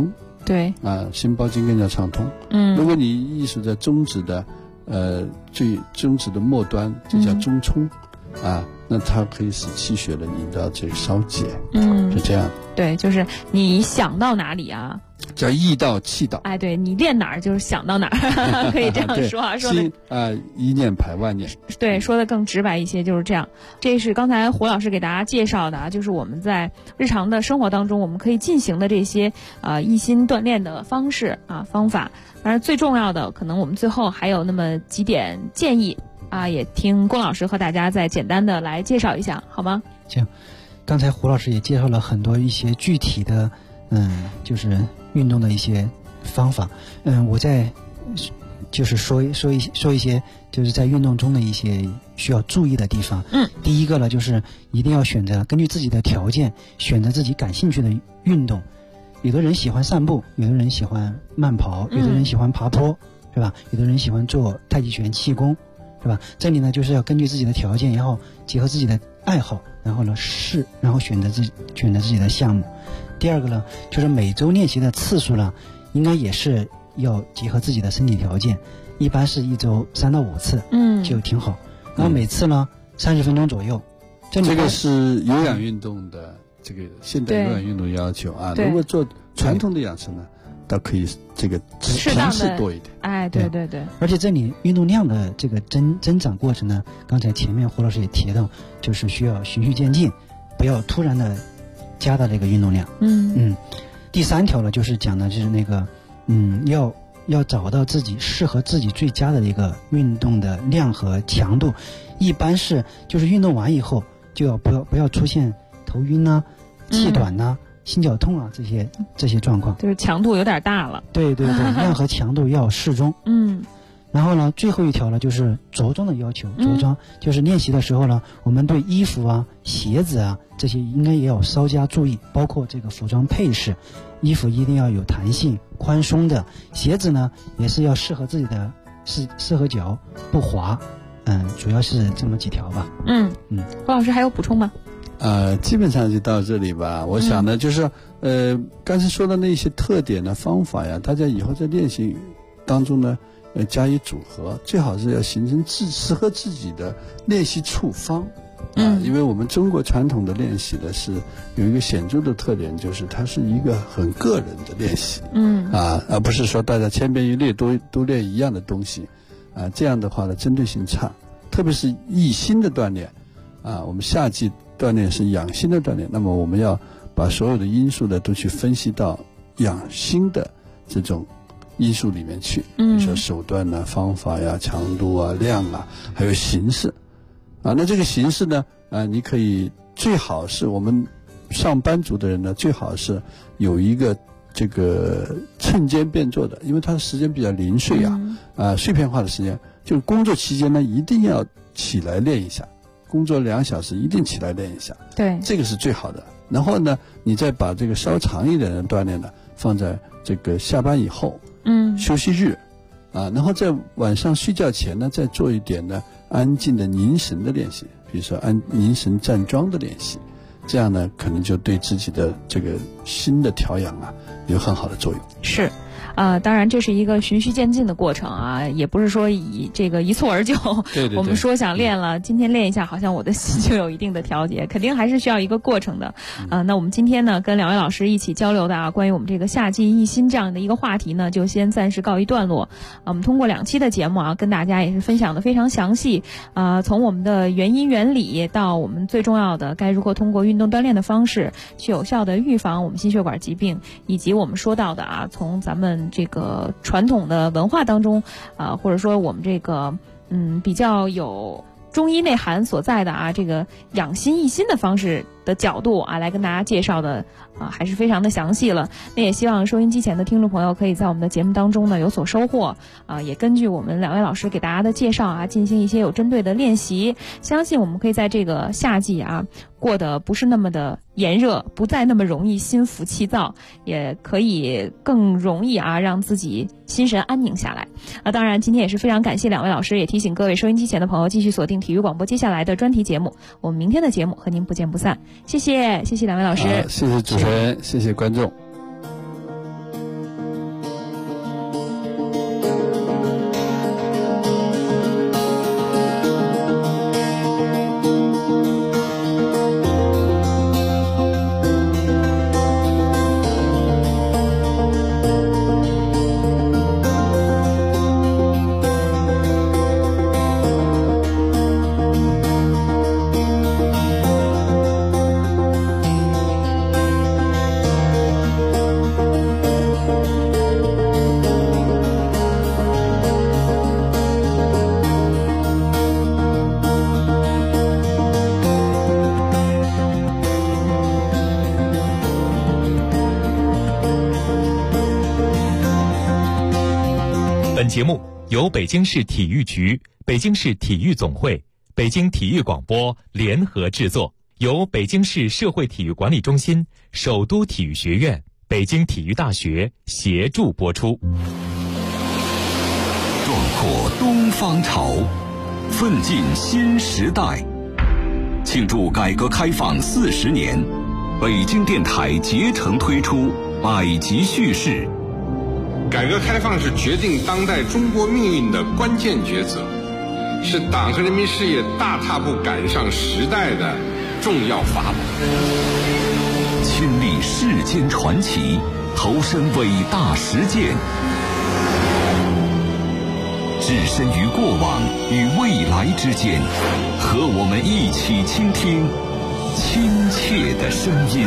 对心包经更加畅通。如果你艺术在中指的中指的末端，这叫中冲那它可以使气血的引到这个烧结，是这样。 对，就是你想到哪里啊， 叫意到气到。 哎，对，你练哪儿就是想到哪儿，可以这样说啊。说的一念排万念。 对，说的更直白一些就是这样。这是刚才胡老师给大家介绍的啊，就是我们在日常的生活当中我们可以进行的这些一心锻炼的方式方法。当然最重要的，可能我们最后还有那么几点建议也听龚老师和大家再简单的来介绍一下，好吗？ 行，刚才胡老师也介绍了很多一些具体的就是运动的一些方法。我再就是说一些就是在运动中的一些需要注意的地方。第一个呢，就是一定要选择根据自己的条件选择自己感兴趣的运动。有的人喜欢散步，有的人喜欢慢跑，有的人喜欢爬坡，是吧？有的人喜欢做太极拳、气功，是吧？这里呢，就是要根据自己的条件，然后结合自己的爱好，然后选择自己的项目。第二个呢，就是每周练习的次数呢，应该也是要结合自己的身体条件，一般是一周3到5次，就挺好。然后每次呢30分钟左右。 这个是有氧运动的这个现代有氧运动要求如果做传统的养生呢，倒可以这个频次多一点。 对。 而且这里运动量的这个增长过程呢，刚才前面胡老师也提到，就是需要循序渐进，不要突然的加大这个运动量。第3条呢，就是讲的就是那个要找到自己适合自己最佳的一个运动的量和强度。一般是就是运动完以后就要不要出现头晕气短心绞痛这些状况， 就是强度有点大了。 对，量和强度要适中。然后呢，最后一条呢，就是着装的要求。着装就是练习的时候呢，我们对衣服鞋子这些应该也要稍加注意，包括这个服装配饰。衣服一定要有弹性、宽松的，鞋子呢也是要适合自己的，适合脚，不滑。主要是这么几条吧。 胡老师还有补充吗？ 基本上就到这里吧。我想呢，就是刚才说的那些特点的方法呀，大家以后在练习当中呢，加以组合，最好是要形成适合自己的练习处方。因为我们中国传统的练习呢，是有一个显著的特点，就是它是一个很个人的练习。而不是说大家千篇一律都练一样的东西。这样的话呢，针对性差。特别是益心的锻炼我们夏季锻炼是养心的锻炼，那么我们要把所有的因素呢都去分析到养心的这种因素里面去，比如说手段方法强度量还有形式那这个形式呢你可以最好是我们上班族的人呢，最好是有一个这个趁间变做的，因为他的时间比较零碎碎片化的时间，就是工作期间呢一定要起来练一下，工作2小时一定起来练一下， 对， 这个是最好的。然后呢，你再把这个稍长一点的锻炼呢放在这个下班以后，休息日然后在晚上睡觉前呢，再做一点呢安静的凝神的练习，比如说凝神站桩的练习，这样呢可能就对自己的这个心的调养有很好的作用。 是当然这是一个循序渐进的过程也不是说以这个一蹴而就。 对， 我们说想练了，今天练一下，好像我的心就有一定的调节，肯定还是需要一个过程的。那我们今天呢，跟2位老师一起交流的关于我们这个夏季益心这样的一个话题呢，就先暂时告一段落。我们通过2期的节目跟大家也是分享的非常详细从我们的原因原理到我们最重要的该如何通过运动锻炼的方式去有效的预防我们心血管疾病，以及我们说到的从咱们这个传统的文化当中或者说我们这个比较有中医内涵所在的这个养心益心的方式的角度来跟大家介绍的还是非常的详细了。那也希望收音机前的听众朋友可以在我们的节目当中呢有所收获也根据我们2位老师给大家的介绍进行一些有针对的练习，相信我们可以在这个夏季过得不是那么的炎热，不再那么容易心浮气躁，也可以更容易让自己心神安宁下来。当然今天也是非常感谢2位老师，也提醒各位收音机前的朋友继续锁定体育广播接下来的专题节目，我们明天的节目和您不见不散。谢谢2位老师， 谢谢主持人，谢谢观众。 节目由北京市体育局、北京市体育总会、北京体育广播联合制作，由北京市社会体育管理中心、首都体育学院、北京体育大学协助播出。 壮阔东方潮，奋进新时代。庆祝改革开放40年，北京电台竭诚推出百集叙事。 改革开放是决定当代中国命运的关键抉择，是党和人民事业大踏步赶上时代的重要法宝。 亲历世间传奇，投身伟大实践，置身于过往与未来之间，和我们一起倾听亲切的声音。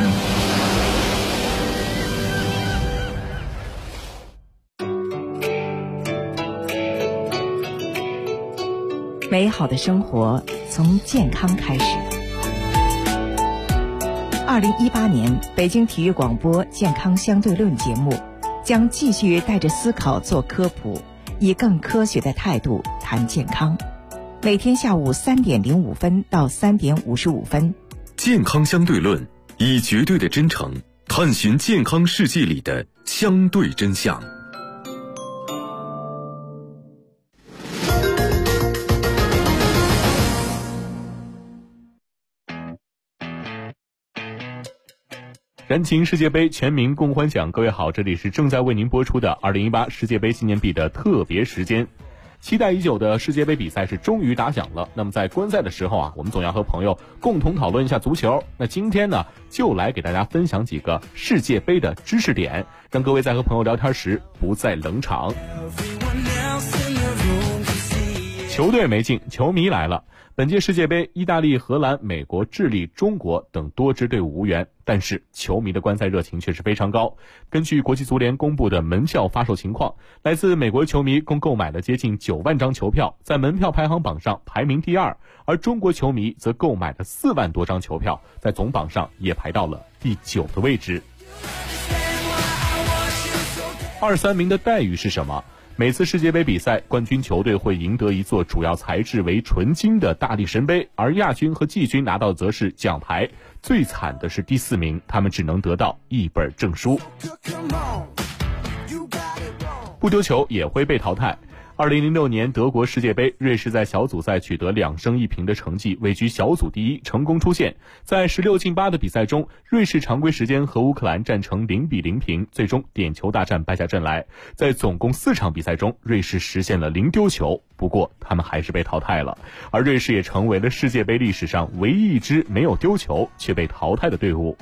美好的生活从健康开始。2018年北京体育广播健康相对论节目将继续带着思考做科普，以更科学的态度谈健康。每天下午3点05分到3点55分。 健康相对论，以绝对的真诚探寻健康世界里的相对真相。燃情世界杯，全民共欢享。各位好，这里是正在为您播出的2018世界杯纪念币的特别时间。期待已久的世界杯比赛是终于打响了。那么在观赛的时候啊，我们总要和朋友共同讨论一下足球。那今天呢，就来给大家分享几个世界杯的知识点，让各位在和朋友聊天时不再冷场。球队没进，球迷来了。本届世界杯，意大利、荷兰、美国、智利、中国等多支队伍无缘，但是球迷的观赛热情却是非常高。根据国际足联公布的门票发售情况，来自美国球迷共购买了接近9万张球票，在门票排行榜上排名第2，而中国球迷则购买了4万多张球票，在总榜上也排到了第9的位置。2、3名的待遇是什么？每次世界杯比赛，冠军球队会赢得一座主要材质为纯金的大力神杯，而亚军和季军拿到则是奖牌。最惨的是第4名，他们只能得到一本证书。不丢球也会被淘汰。2006年德国世界杯，瑞士在小组赛取得2胜1平的成绩，位居小组第1，成功出线。在16进8的比赛中，瑞士常规时间和乌克兰战成0比0平，最终点球大战败下阵来。在总共4场比赛中，瑞士实现了0丢球，不过他们还是被淘汰了。而瑞士也成为了世界杯历史上唯一一支没有丢球却被淘汰的队伍。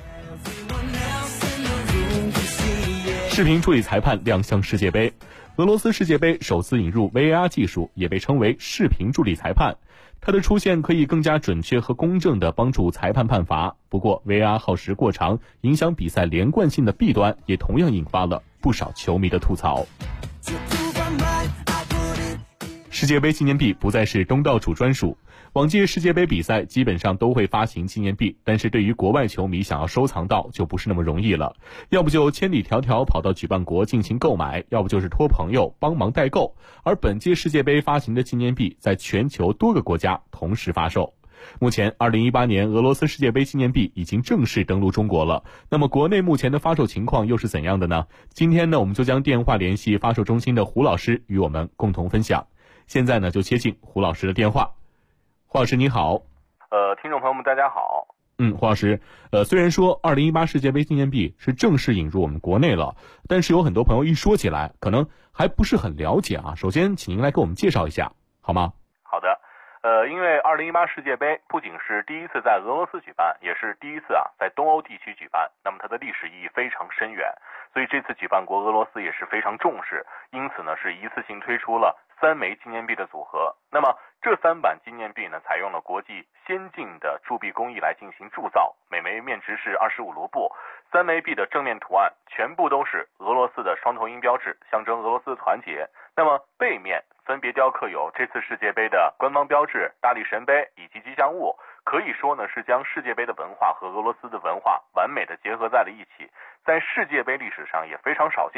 视频助理裁判亮相世界杯。俄罗斯世界杯首次引入 VAR 技术，也被称为视频助理裁判。它的出现可以更加准确和公正地帮助裁判判罚。不过 VAR 耗时过长，影响比赛连贯性的弊端也同样引发了不少球迷的吐槽。世界杯纪念币不再是东道主专属。往届世界杯比赛基本上都会发行纪念币，但是对于国外球迷想要收藏到就不是那么容易了，要不就千里迢迢跑到举办国进行购买，要不就是托朋友帮忙代购。而本届世界杯发行的纪念币在全球多个国家同时发售。目前2018年俄罗斯世界杯纪念币已经正式登陆中国了，那么国内目前的发售情况又是怎样的呢？今天呢，我们就将电话联系发售中心的胡老师与我们共同分享。现在呢，就接进胡老师的电话。胡老师你好。 听众朋友们大家好。 胡老师，虽然说2018世界杯纪念币是正式引入我们国内了，但是有很多朋友一说起来可能还不是很了解啊。首先请您来给我们介绍一下好吗？ 好的。因为2018世界杯不仅是第一次在俄罗斯举办，也是第一次在东欧地区举办，那么它的历史意义非常深远，所以这次举办国俄罗斯也是非常重视，因此呢是一次性推出了3枚纪念币的组合。那么这3版纪念币呢，采用了国际先进的铸币工艺来进行铸造，每枚面值是25卢布。3枚币的正面图案全部都是俄罗斯的双头鹰标志，象征俄罗斯的团结。那么背面分别雕刻有这次世界杯的官方标志、大力神杯以及吉祥物，可以说呢是将世界杯的文化和俄罗斯的文化完美的结合在了一起，在世界杯历史上也非常少见。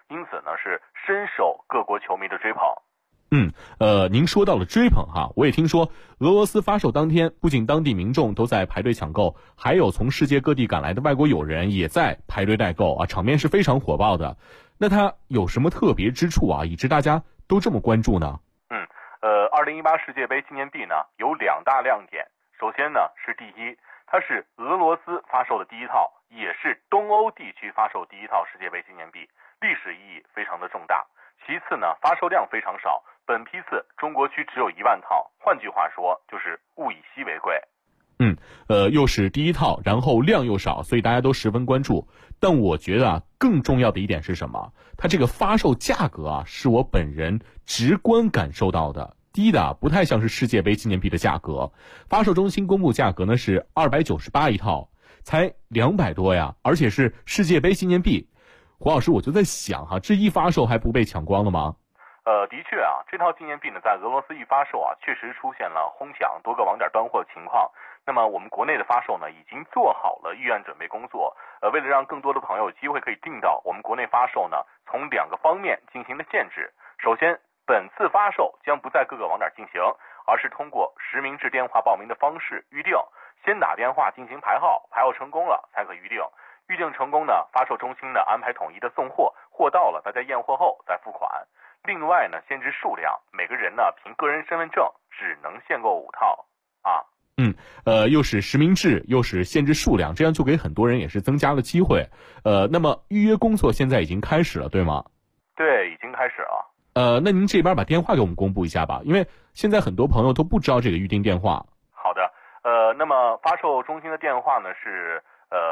因此呢是深受各国球迷的追捧。 您说到了追捧哈，我也听说俄罗斯发售当天，不仅当地民众都在排队抢购，还有从世界各地赶来的外国友人也在排队代购啊，场面是非常火爆的。那它有什么特别之处啊，以致大家都这么关注呢 ？2018世界杯纪念币呢有2大亮点。首先呢是第一，它是俄罗斯发售的第一套，也是东欧地区发售第一套世界杯纪念币，历史意义非常的重大。其次呢，发售量非常少，本批次中国区只有1万套，换句话说就是物以稀为贵。 又是第一套，然后量又少，所以大家都十分关注。但我觉得更重要的一点是什么？它这个发售价格是我本人直观感受到的。低的不太像是世界杯纪念币的价格，发售中心公布价格呢是298一套，才200多呀，而且是世界杯纪念币。胡老师，我就在想这一发售还不被抢光了吗？ 的确这套纪念币呢，在俄罗斯一发售确实出现了哄抢、多个网点端货情况。那么我们国内的发售呢，已经做好了预案准备工作。为了让更多的朋友有机会可以订到，我们国内发售呢，从2个方面进行了限制。首先，本次发售将不在各个网点进行，而是通过实名制电话报名的方式预定，先打电话进行排号，排号成功了才可预定。预定成功呢，发售中心呢安排统一的送货，货到了大家验货后再付款。另外呢，限制数量，每个人呢凭个人身份证只能限购5套又是实名制，又是限制数量，这样就给很多人也是增加了机会。那么预约工作现在已经开始了，对吗？ 对，已经开始了。 那您这边把电话给我们公布一下吧，因为现在很多朋友都不知道这个预订电话。 好的，那么发售中心的电话呢是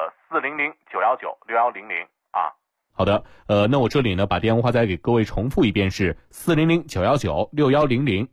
400-919-6100 好的，那我这里呢把电话再给各位重复一遍，是400-919-6100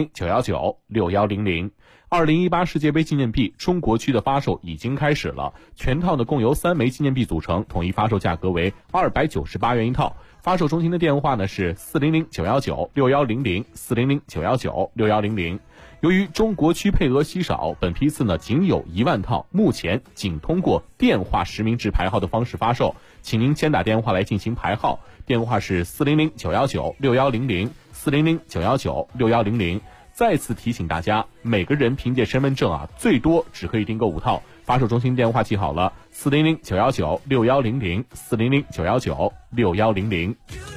400-919-6100。2018世界杯纪念币中国区的发售已经开始了，全套呢共由3枚纪念币组成，统一发售价格为298元一套。发售中心的电话呢是400-919-6100 400-919-6100。由于中国区配额稀少，本批次呢仅有1万套，目前仅通过电话实名制排号的方式发售，请您先打电话来进行排号，电话是400-919-6100 400-919-6100。再次提醒大家，每个人凭借身份证最多只可以订购5套。发售中心电话记好了，400-919-6100 400-919-6100。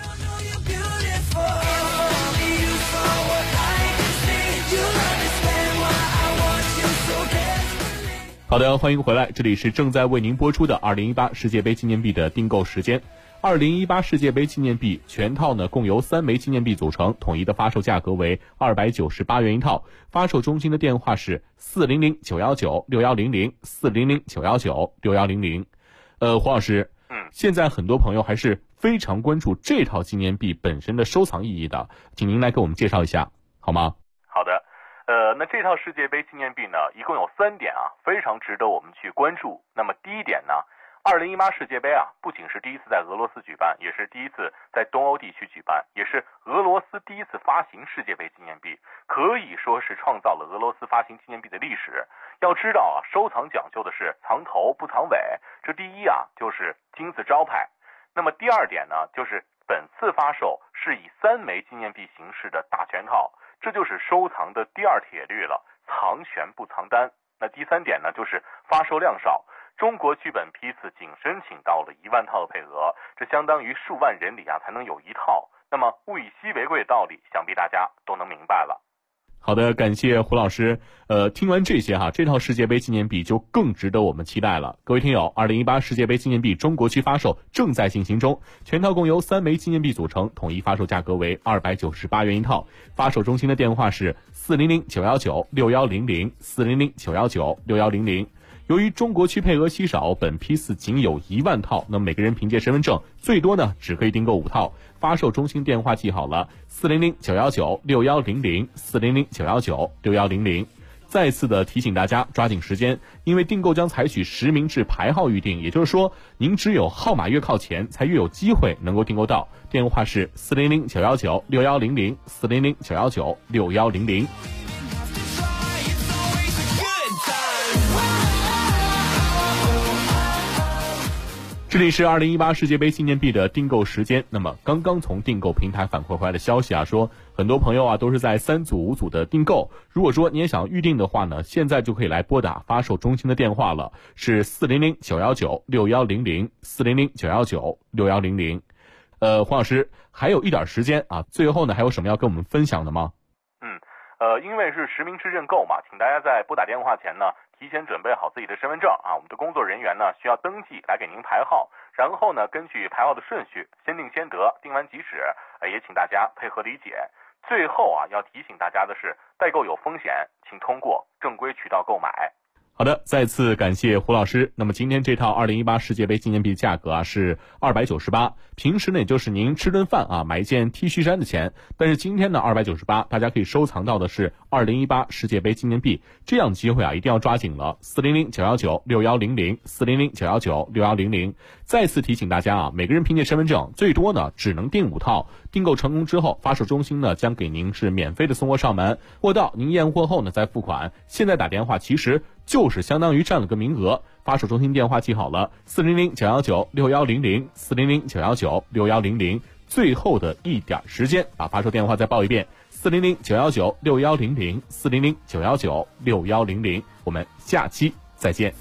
好的，欢迎回来，这里是正在为您播出的2018世界杯纪念币的订购时间。2018世界杯纪念币全套呢共由3枚纪念币组成，统一的发售价格为298元一套。发售中心的电话是400-919-6100 400-919-6100。黄老师，现在很多朋友还是非常关注这套纪念币本身的收藏意义的，请您来给我们介绍一下好吗？ 好的，那这套世界杯纪念币呢，一共有3点非常值得我们去关注。那么第一点呢，2018世界杯不仅是第一次在俄罗斯举办，也是第一次在东欧地区举办，也是俄罗斯第一次发行世界杯纪念币，可以说是创造了俄罗斯发行纪念币的历史。要知道收藏讲究的是藏头不藏尾，这第一就是金字招牌。那么第二点呢，就是本次发售是以3枚纪念币形式的大全套，这就是收藏的第2铁律了，藏全不藏单。那第3点呢，就是发售量少。中国区本批次仅申请到了1万套的配额，这相当于数万人里才能有1套。那么物以稀为贵的道理，想必大家都能明白了。 好的，感谢胡老师。听完这些这套世界杯纪念币就更值得我们期待了。各位听友，2018世界杯纪念币中国区发售正在进行中，全套共由3枚纪念币组成，统一发售价格为298元一套。发售中心的电话是400-919-6100 400-919-6100。由于中国区配额稀少，本批次仅有1万套，那么每个人凭借身份证最多呢只可以订购5套。发售中心电话记好了，400-919-6100 400-919-6100。再次的提醒大家抓紧时间，因为订购将采取实名制排号预订，也就是说您只有号码越靠前才越有机会能够订购到。电话是400-919-6100 400-919-6100。 这里是2018世界杯纪念币的订购时间。那么刚刚从订购平台反馈回来的消息啊，说很多朋友啊都是在3组5组的订购。如果说你也想预定的话呢，现在就可以来拨打发售中心的电话了，是400-919-6100，400-919-6100。黄老师，还有一点时间啊，最后呢还有什么要跟我们分享的吗？ 因为是实名制认购嘛，请大家在拨打电话前呢，提前准备好自己的身份证啊，我们的工作人员呢需要登记来给您排号，然后呢根据排号的顺序，先定先得，定完即止，也请大家配合理解。最后啊，要提醒大家的是，代购有风险，请通过正规渠道购买。 好的，再次感谢胡老师。那么今天这套2018世界杯纪念币价格啊是298，平时呢也就是您吃顿饭啊买一件 T 恤衫的钱，但是今天呢298，大家可以收藏到的是2018世界杯纪念币，这样机会啊一定要抓紧了。400-919-6100，400-919-6100。再次提醒大家啊，每个人凭借身份证最多呢只能订5套，订购成功之后，发售中心呢将给您是免费的送货上门，货到您验货后呢再付款。现在打电话其实就是相当于占了个名额，发售中心电话记好了，400-919-6100，400-919-6100。最后的一点时间，把发售电话再报一遍，400-919-6100，400-919-6100。我们下期再见。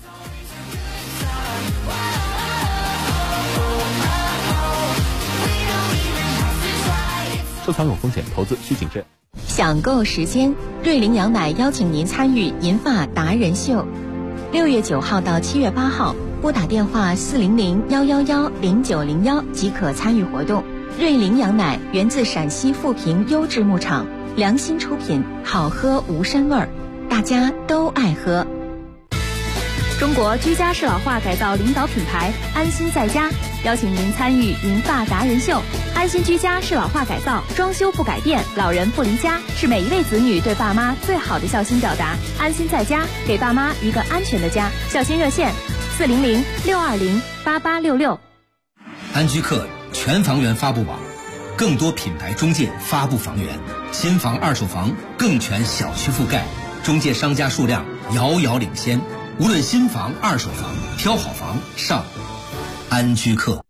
收藏有风险，投资需谨慎。 享购时间，瑞麟羊奶邀请您参与银发达人秀，6月9号到7月8号，拨打电话400-111-0901即可参与活动。瑞麟羊奶源自陕西富平优质牧场，良心出品，好喝无膻味儿，大家都爱喝。 中国居家适老化改造领导品牌安心在家邀请您参与银发达人秀。安心居家适老化改造，装修不改变，老人不离家，是每一位子女对爸妈最好的孝心表达。安心在家，给爸妈一个安全的家。孝心热线400-620-8866。 安居客全房源发布网，更多品牌中介发布房源，新房二手房更全小区覆盖，中介商家数量遥遥领先。无论新房二手房，挑好房上安居客。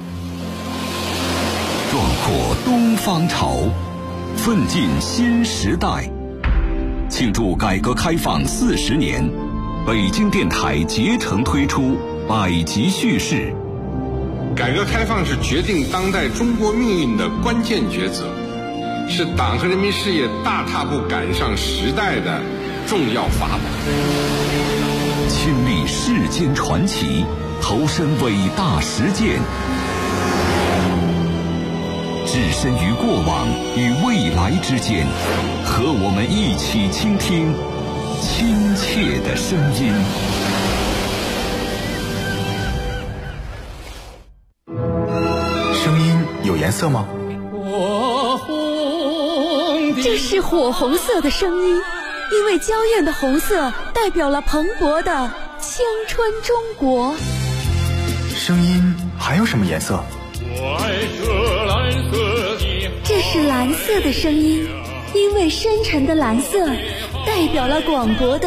壮阔东方潮，奋进新时代。庆祝改革开放40年，北京电台竭诚推出百集叙事。 改革开放是决定当代中国命运的关键抉择，是党和人民事业大踏步赶上时代的重要法宝。 亲历世间传奇，投身伟大实践，置身于过往与未来之间，和我们一起倾听亲切的声音。 声音有颜色吗？ 这是火红色的声音，因为娇艳的红色代表了蓬勃的青春中国。 声音还有什么颜色？ 这是蓝色的声音，因为深沉的蓝色代表了广博的